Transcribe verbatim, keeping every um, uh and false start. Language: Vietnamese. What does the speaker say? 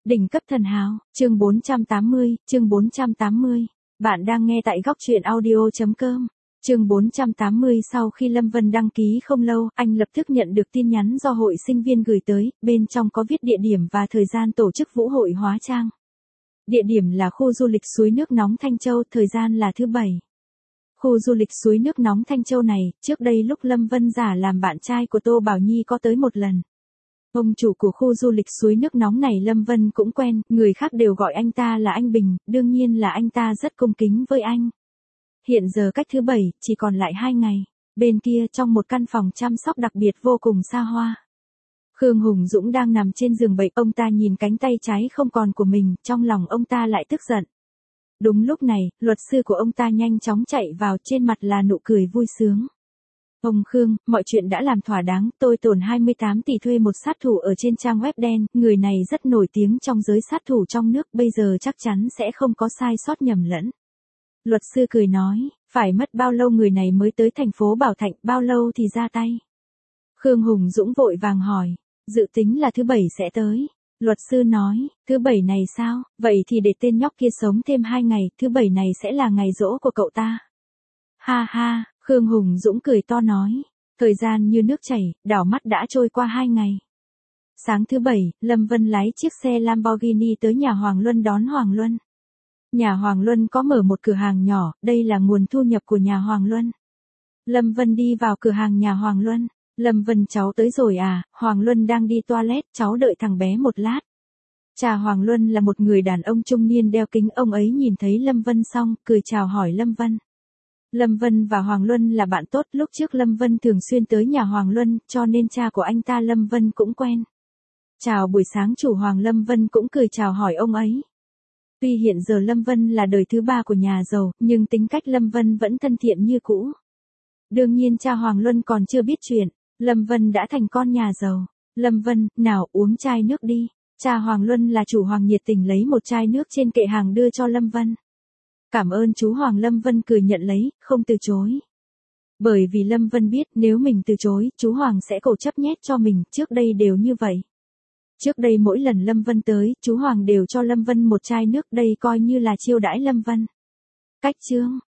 Đỉnh cấp thần hào, chương bốn trăm tám mươi, chương bốn trăm tám mươi. Bạn đang nghe tại góc truyện audio.com. Chương bốn trăm tám mươi. Sau khi Lâm Vân đăng ký không lâu, anh lập tức nhận được tin nhắn do hội sinh viên gửi tới, bên trong có viết địa điểm và thời gian tổ chức vũ hội hóa trang. Địa điểm là khu du lịch suối nước nóng Thanh Châu, thời gian là thứ bảy. Khu du lịch suối nước nóng Thanh Châu này, trước đây lúc Lâm Vân giả làm bạn trai của Tô Bảo Nhi có tới một lần. Ông chủ của khu du lịch suối nước nóng này Lâm Vân cũng quen, người khác đều gọi anh ta là anh Bình, đương nhiên là anh ta rất cung kính với anh. Hiện giờ cách thứ bảy, chỉ còn lại hai ngày. Bên kia trong một căn phòng chăm sóc đặc biệt vô cùng xa hoa. Khương Hùng Dũng đang nằm trên giường bệnh, ông ta nhìn cánh tay trái không còn của mình, trong lòng ông ta lại tức giận. Đúng lúc này, luật sư của ông ta nhanh chóng chạy vào, trên mặt là nụ cười vui sướng. Ông Khương, mọi chuyện đã làm thỏa đáng, tôi tổn hai mươi tám tỷ thuê một sát thủ ở trên trang web đen, người này rất nổi tiếng trong giới sát thủ trong nước, bây giờ chắc chắn sẽ không có sai sót nhầm lẫn. Luật sư cười nói, phải mất bao lâu người này mới tới thành phố Bảo Thạnh, bao lâu thì ra tay? Khương Hùng Dũng vội vàng hỏi, dự tính là thứ bảy sẽ tới. Luật sư nói, thứ bảy này sao, vậy thì để tên nhóc kia sống thêm hai ngày, thứ bảy này sẽ là ngày giỗ của cậu ta. Ha ha, Khương Hùng Dũng cười to nói, thời gian như nước chảy, đảo mắt đã trôi qua hai ngày. Sáng thứ bảy, Lâm Vân lái chiếc xe Lamborghini tới nhà Hoàng Luân đón Hoàng Luân. Nhà Hoàng Luân có mở một cửa hàng nhỏ, đây là nguồn thu nhập của nhà Hoàng Luân. Lâm Vân đi vào cửa hàng nhà Hoàng Luân. Lâm Vân, cháu tới rồi à? Hoàng Luân đang đi toilet, cháu đợi thằng bé một lát. Cha Hoàng Luân là một người đàn ông trung niên đeo kính, ông ấy nhìn thấy Lâm Vân xong, cười chào hỏi Lâm Vân. Lâm Vân và Hoàng Luân là bạn tốt, lúc trước Lâm Vân thường xuyên tới nhà Hoàng Luân, cho nên cha của anh ta Lâm Vân cũng quen. Chào buổi sáng chủ Hoàng, Lâm Vân cũng cười chào hỏi ông ấy. Tuy hiện giờ Lâm Vân là đời thứ ba của nhà giàu, nhưng tính cách Lâm Vân vẫn thân thiện như cũ. Đương nhiên cha Hoàng Luân còn chưa biết chuyện, Lâm Vân đã thành con nhà giàu. Lâm Vân, nào uống chai nước đi. Cha Hoàng Luân là chủ Hoàng nhiệt tình lấy một chai nước trên kệ hàng đưa cho Lâm Vân. Cảm ơn chú Hoàng, Lâm Vân cười nhận lấy, không từ chối. Bởi vì Lâm Vân biết nếu mình từ chối, chú Hoàng sẽ cổ chấp nhét cho mình, trước đây đều như vậy. Trước đây mỗi lần Lâm Vân tới, chú Hoàng đều cho Lâm Vân một chai nước, đây coi như là chiêu đãi Lâm Vân. Cách chương,